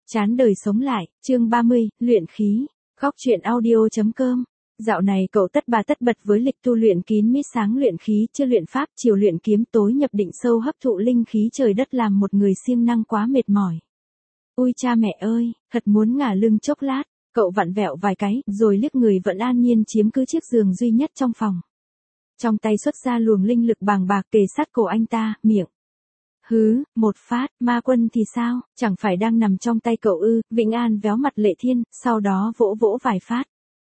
Chán đời sống lại, chương 30, luyện khí. Góc truyện audio.com. Dạo này cậu tất bà tất bật với lịch tu luyện kín mít, sáng luyện khí, trưa luyện pháp, chiều luyện kiếm, tối nhập định sâu hấp thụ linh khí trời đất, làm một người siêng năng quá mệt mỏi. Ui cha mẹ ơi, thật muốn ngả lưng chốc lát. Cậu vặn vẹo vài cái, rồi liếc người vẫn an nhiên chiếm cứ chiếc giường duy nhất trong phòng. Trong tay xuất ra luồng linh lực bàng bạc kề sát cổ anh ta, miệng. Hứ, một phát, ma quân thì sao, chẳng phải đang nằm trong tay cậu ư? Vĩnh An véo mặt Lệ Thiên, sau đó vỗ vỗ vài phát.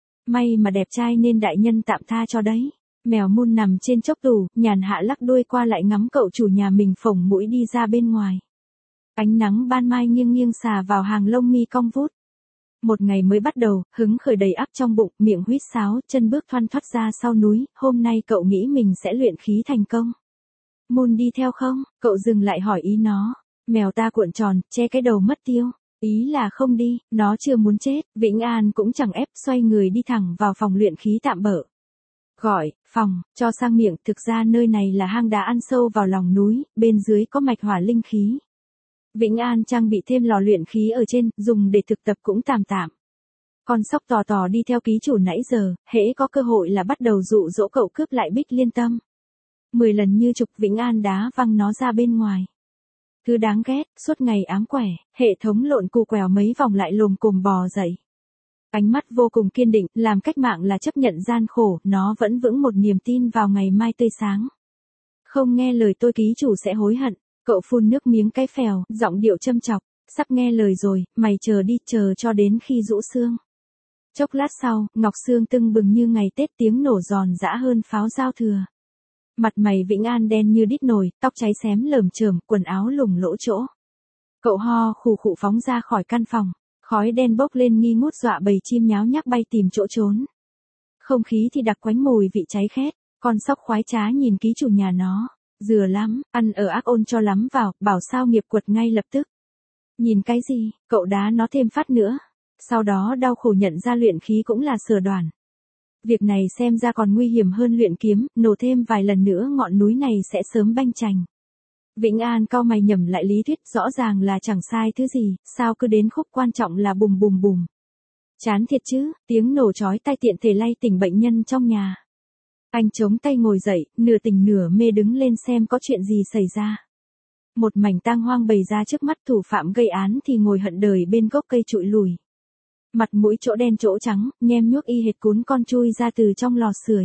May mà đẹp trai nên đại nhân tạm tha cho đấy. Mèo mun nằm trên chốc tủ, nhàn hạ lắc đuôi qua lại ngắm cậu chủ nhà mình phồng mũi đi ra bên ngoài. Ánh nắng ban mai nghiêng nghiêng xà vào hàng lông mi cong vút. Một ngày mới bắt đầu, hứng khởi đầy ắp trong bụng, miệng huýt sáo, chân bước thoăn thoắt ra sau núi, hôm nay cậu nghĩ mình sẽ luyện khí thành công. Mun đi theo không? Cậu dừng lại hỏi ý nó. Mèo ta cuộn tròn, che cái đầu mất tiêu. Ý là không đi, nó chưa muốn chết. Vĩnh An cũng chẳng ép, xoay người đi thẳng vào phòng luyện khí tạm bợ. Gọi, phòng, cho sang miệng, thực ra nơi này là hang đá ăn sâu vào lòng núi, bên dưới có mạch hỏa linh khí. Vĩnh An trang bị thêm lò luyện khí ở trên, dùng để thực tập cũng tạm tạm. Con sóc tò tò đi theo ký chủ nãy giờ, hễ có cơ hội là bắt đầu dụ dỗ cậu cướp lại Bích Liên Tâm. 10 lần như trục, Vĩnh An đá văng nó ra bên ngoài. Thứ đáng ghét, suốt ngày ám quẻ, hệ thống lộn cù quèo mấy vòng lại lồm cồm bò dậy. Ánh mắt vô cùng kiên định, làm cách mạng là chấp nhận gian khổ, nó vẫn vững một niềm tin vào ngày mai tươi sáng. Không nghe lời tôi ký chủ sẽ hối hận. Cậu phun nước miếng cái phèo, giọng điệu châm chọc, sắp nghe lời rồi, mày chờ đi, chờ cho đến khi rũ xương. Chốc lát sau, Ngọc Sương tưng bừng như ngày Tết, tiếng nổ giòn giã hơn pháo giao thừa. Mặt mày Vĩnh An đen như đít nồi, tóc cháy xém lởm chởm, quần áo lủng lỗ chỗ. Cậu ho khù khụ phóng ra khỏi căn phòng, khói đen bốc lên nghi ngút dọa bầy chim nháo nhác bay tìm chỗ trốn. Không khí thì đặc quánh mùi vị cháy khét, con sóc khoái trá nhìn ký chủ nhà nó. Dừa lắm, ăn ở ác ôn cho lắm vào, bảo sao nghiệp quật ngay lập tức. Nhìn cái gì, cậu đá nó thêm phát nữa. Sau đó đau khổ nhận ra luyện khí cũng là sở đoản. Việc này xem ra còn nguy hiểm hơn luyện kiếm, nổ thêm vài lần nữa ngọn núi này sẽ sớm banh chành. Vĩnh An cau mày nhẩm lại lý thuyết, rõ ràng là chẳng sai thứ gì, sao cứ đến khúc quan trọng là bùm bùm bùm. Chán thiệt chứ, tiếng nổ chói tai tiện thể lay tỉnh bệnh nhân trong nhà. Anh chống tay ngồi dậy, nửa tỉnh nửa mê đứng lên xem có chuyện gì xảy ra. Một mảnh tang hoang bày ra trước mắt, thủ phạm gây án thì ngồi hận đời bên gốc cây trụi lùi. Mặt mũi chỗ đen chỗ trắng, nhem nhuốc y hệt cún con chui ra từ trong lò sưởi.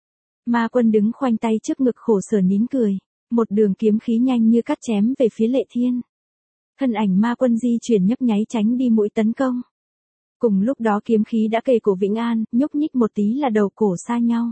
Ma Quân đứng khoanh tay trước ngực khổ sở nín cười. Một đường kiếm khí nhanh như cắt chém về phía Lệ Thiên. Thân ảnh Ma Quân di chuyển nhấp nháy tránh đi mũi tấn công. Cùng lúc đó kiếm khí đã kề cổ Vĩnh An, nhúc nhích một tí là đầu cổ xa nhau.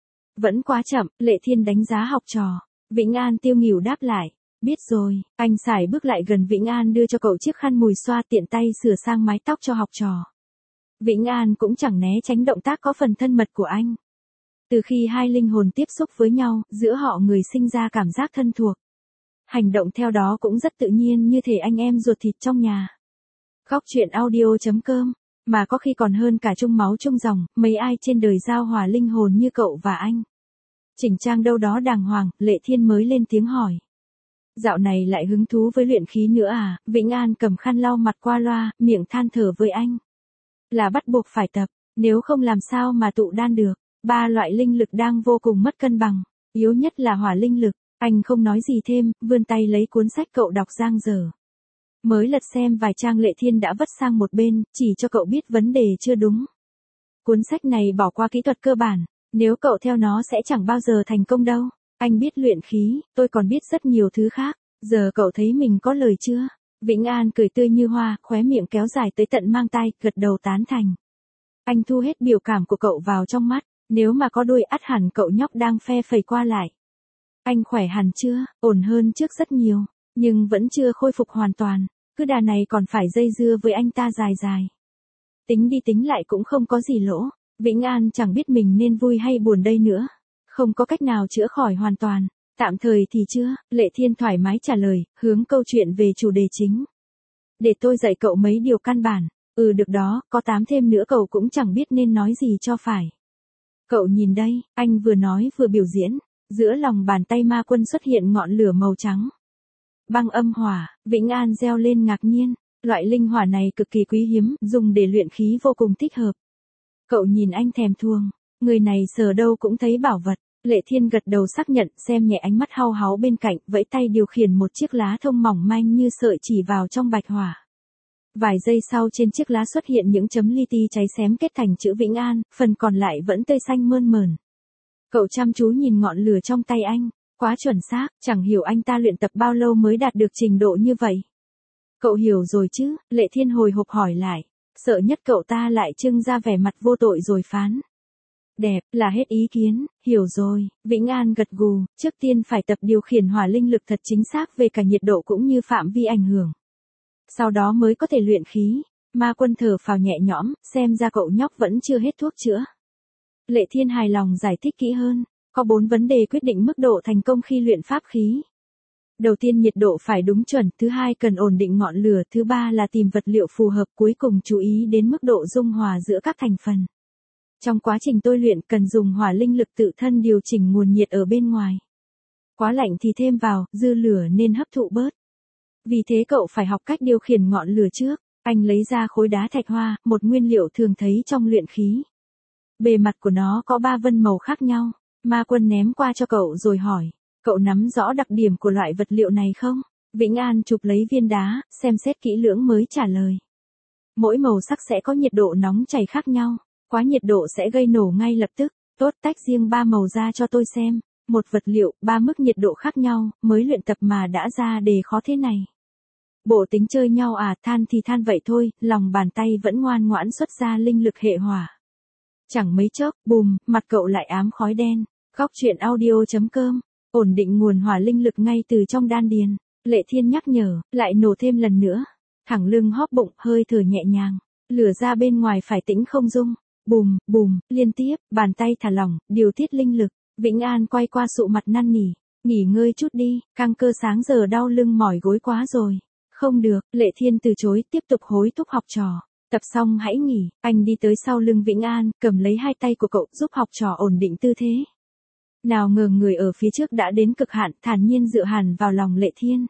Vẫn quá chậm, Lệ Thiên đánh giá học trò. Vĩnh An tiêu nghỉu đáp lại. Biết rồi, anh sải bước lại gần Vĩnh An đưa cho cậu chiếc khăn mùi xoa, tiện tay sửa sang mái tóc cho học trò. Vĩnh An cũng chẳng né tránh động tác có phần thân mật của anh. Từ khi hai linh hồn tiếp xúc với nhau, giữa họ người sinh ra cảm giác thân thuộc. Hành động theo đó cũng rất tự nhiên, như thể anh em ruột thịt trong nhà. Góc truyện audio.com. Mà có khi còn hơn cả chung máu chung dòng, mấy ai trên đời giao hòa linh hồn như cậu và anh. Chỉnh trang đâu đó đàng hoàng, Lệ Thiên mới lên tiếng hỏi. Dạo này lại hứng thú với luyện khí nữa à? Vĩnh An cầm khăn lau mặt qua loa, miệng than thở với anh. Là bắt buộc phải tập, nếu không làm sao mà tụ đan được. 3 loại linh lực đang vô cùng mất cân bằng, yếu nhất là hỏa linh lực. Anh không nói gì thêm, vươn tay lấy cuốn sách cậu đọc dang dở. Mới lật xem vài trang, Lệ Thiên đã vất sang một bên, chỉ cho cậu biết vấn đề chưa đúng. Cuốn sách này bỏ qua kỹ thuật cơ bản, nếu cậu theo nó sẽ chẳng bao giờ thành công đâu. Anh biết luyện khí, tôi còn biết rất nhiều thứ khác, giờ cậu thấy mình có lời chưa? Vĩnh An cười tươi như hoa, khóe miệng kéo dài tới tận mang tai, gật đầu tán thành. Anh thu hết biểu cảm của cậu vào trong mắt, nếu mà có đuôi ắt hẳn cậu nhóc đang phe phẩy qua lại. Anh khỏe hẳn chưa? Ổn hơn trước rất nhiều, nhưng vẫn chưa khôi phục hoàn toàn, cứ đà này còn phải dây dưa với anh ta dài dài. Tính đi tính lại cũng không có gì lỗ, Vĩnh An chẳng biết mình nên vui hay buồn đây nữa. Không có cách nào chữa khỏi hoàn toàn, tạm thời thì chưa, Lệ Thiên thoải mái trả lời, hướng câu chuyện về chủ đề chính. Để tôi dạy cậu mấy điều căn bản, được đó, có 8 thêm nữa cậu cũng chẳng biết nên nói gì cho phải. Cậu nhìn đây, anh vừa nói vừa biểu diễn, giữa lòng bàn tay Ma Quân xuất hiện ngọn lửa màu trắng. Băng âm hỏa, Vĩnh An reo lên ngạc nhiên, Loại linh hỏa này cực kỳ quý hiếm, dùng để luyện khí vô cùng thích hợp. Cậu nhìn anh thèm thuồng, người này sờ đâu cũng thấy bảo vật. Lệ Thiên gật đầu xác nhận, xem nhẹ ánh mắt hau háu bên cạnh, vẫy tay điều khiển một chiếc lá thông mỏng manh như sợi chỉ vào trong bạch hỏa. Vài giây sau trên chiếc lá xuất hiện những chấm li ti cháy xém kết thành chữ Vĩnh An, phần còn lại vẫn tươi xanh mơn mởn. Cậu chăm chú nhìn ngọn lửa trong tay anh, quá chuẩn xác, chẳng hiểu anh ta luyện tập bao lâu mới đạt được trình độ như vậy. Cậu hiểu rồi chứ, Lệ Thiên hồi hộp hỏi lại, sợ nhất cậu ta lại trưng ra vẻ mặt vô tội rồi phán. Đẹp, là hết ý kiến, hiểu rồi, Vĩnh An gật gù, trước tiên phải tập điều khiển hỏa linh lực thật chính xác về cả nhiệt độ cũng như phạm vi ảnh hưởng. Sau đó mới có thể luyện khí. Ma Quân thở phào nhẹ nhõm, xem ra cậu nhóc vẫn chưa hết thuốc chữa. Lệ Thiên hài lòng giải thích kỹ hơn, có 4 vấn đề quyết định mức độ thành công khi luyện pháp khí. Đầu tiên nhiệt độ phải đúng chuẩn, thứ hai cần ổn định ngọn lửa, thứ ba là tìm vật liệu phù hợp, cuối cùng chú ý đến mức độ dung hòa giữa các thành phần. Trong quá trình tôi luyện cần dùng hỏa linh lực tự thân điều chỉnh nguồn nhiệt ở bên ngoài. Quá lạnh thì thêm vào, dư lửa nên hấp thụ bớt. Vì thế cậu phải học cách điều khiển ngọn lửa trước. Anh lấy ra khối đá thạch hoa, một nguyên liệu thường thấy trong luyện khí. Bề mặt của nó có 3 vân màu khác nhau. Ma Quân ném qua cho cậu rồi hỏi, cậu nắm rõ đặc điểm của loại vật liệu này không? Vĩnh An chụp lấy viên đá, xem xét kỹ lưỡng mới trả lời. Mỗi màu sắc sẽ có nhiệt độ nóng chảy khác nhau, quá nhiệt độ sẽ gây nổ ngay lập tức. Tốt, tách riêng 3 màu ra cho tôi xem. Một vật liệu, 3 mức nhiệt độ khác nhau, mới luyện tập mà đã ra đề khó thế này. Bộ tính chơi nhau à, than thì than vậy thôi, lòng bàn tay vẫn ngoan ngoãn xuất ra linh lực hệ hỏa. Chẳng mấy chốc, bùm, mặt cậu lại ám khói đen. Góc truyện audio.com, ổn định nguồn hỏa linh lực ngay từ trong đan điền. Lệ Thiên nhắc nhở, lại nổ thêm lần nữa. Thẳng lưng hóp bụng, hơi thở nhẹ nhàng. Lửa ra bên ngoài phải tĩnh không rung. Bùm, bùm, liên tiếp, bàn tay thả lỏng, điều tiết linh lực. Vĩnh An quay qua sụ mặt năn nỉ, nghỉ ngơi chút đi, căng cơ sáng giờ đau lưng mỏi gối quá rồi. Không được, Lệ Thiên từ chối, tiếp tục hối thúc học trò. Tập xong hãy nghỉ, anh đi tới sau lưng Vĩnh An, cầm lấy hai tay của cậu giúp học trò ổn định tư thế. Nào ngờ người ở phía trước đã đến cực hạn, thản nhiên dựa hẳn vào lòng Lệ Thiên.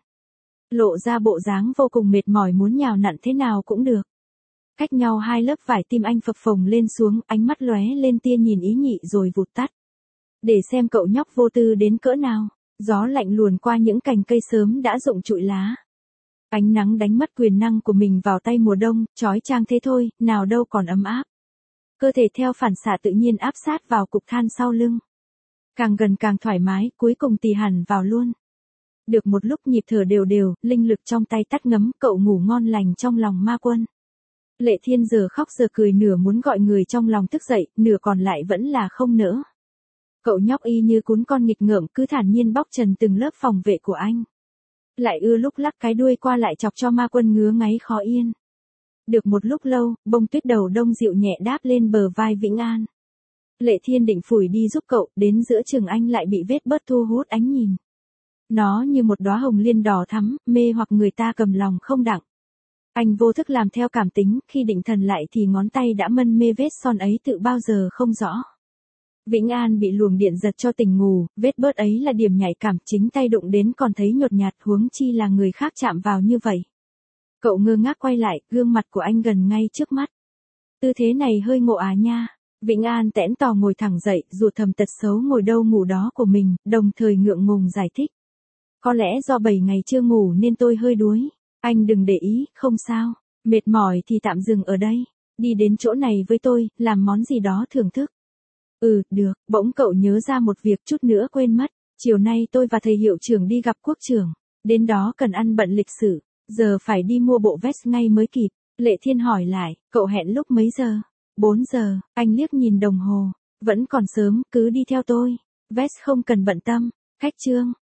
Lộ ra bộ dáng vô cùng mệt mỏi muốn nhào nặn thế nào cũng được. Cách nhau 2 lớp vải tim anh phập phồng lên xuống, ánh mắt lóe lên tia nhìn ý nhị rồi vụt tắt. Để xem cậu nhóc vô tư đến cỡ nào. Gió lạnh luồn qua những cành cây sớm đã rụng trụi lá. Ánh nắng đánh mất quyền năng của mình vào tay mùa đông, chói chang thế thôi, nào đâu còn ấm áp. Cơ thể theo phản xạ tự nhiên áp sát vào cục than sau lưng. Càng gần càng thoải mái, cuối cùng tì hẳn vào luôn. Được một lúc nhịp thở đều đều, linh lực trong tay tắt ngấm, cậu ngủ ngon lành trong lòng Ma Quân. Lệ Thiên giờ khóc giờ cười, nửa muốn gọi người trong lòng thức dậy, nửa còn lại vẫn là không nỡ. Cậu nhóc y như cún con nghịch ngợm cứ thản nhiên bóc trần từng lớp phòng vệ của anh. Lại ưa lúc lắc cái đuôi qua lại chọc cho Ma Quân ngứa ngáy khó yên. Được một lúc lâu, bông tuyết đầu đông dịu nhẹ đáp lên bờ vai Vĩnh An. Lệ Thiên định phủi đi giúp cậu, đến giữa chừng anh lại bị vết bớt thu hút ánh nhìn. Nó như một đóa hồng liên đỏ thắm, mê hoặc người ta cầm lòng không đặng. Anh vô thức làm theo cảm tính, khi định thần lại thì ngón tay đã mân mê vết son ấy tự bao giờ không rõ. Vĩnh An bị luồng điện giật cho tỉnh ngủ, vết bớt ấy là điểm nhạy cảm, chính tay đụng đến còn thấy nhột nhạt, huống chi là người khác chạm vào như vậy. Cậu ngơ ngác quay lại, gương mặt của anh gần ngay trước mắt. Tư thế này hơi ngộ à nha. Vĩnh An tẽn tò ngồi thẳng dậy, ruột thầm tật xấu ngồi đâu ngủ đó của mình, đồng thời ngượng ngùng giải thích. Có lẽ do 7 ngày chưa ngủ nên tôi hơi đuối. Anh đừng để ý, không sao. Mệt mỏi thì tạm dừng ở đây. Đi đến chỗ này với tôi, làm món gì đó thưởng thức. Ừ, được, bỗng cậu nhớ ra một việc chút nữa quên mất. Chiều nay tôi và thầy hiệu trưởng đi gặp quốc trưởng. Đến đó cần ăn bận lịch sử. Giờ phải đi mua bộ vest ngay mới kịp. Lệ Thiên hỏi lại, cậu hẹn lúc mấy giờ? 4 giờ, anh liếc nhìn đồng hồ. Vẫn còn sớm, cứ đi theo tôi. Vest không cần bận tâm. Khách trương,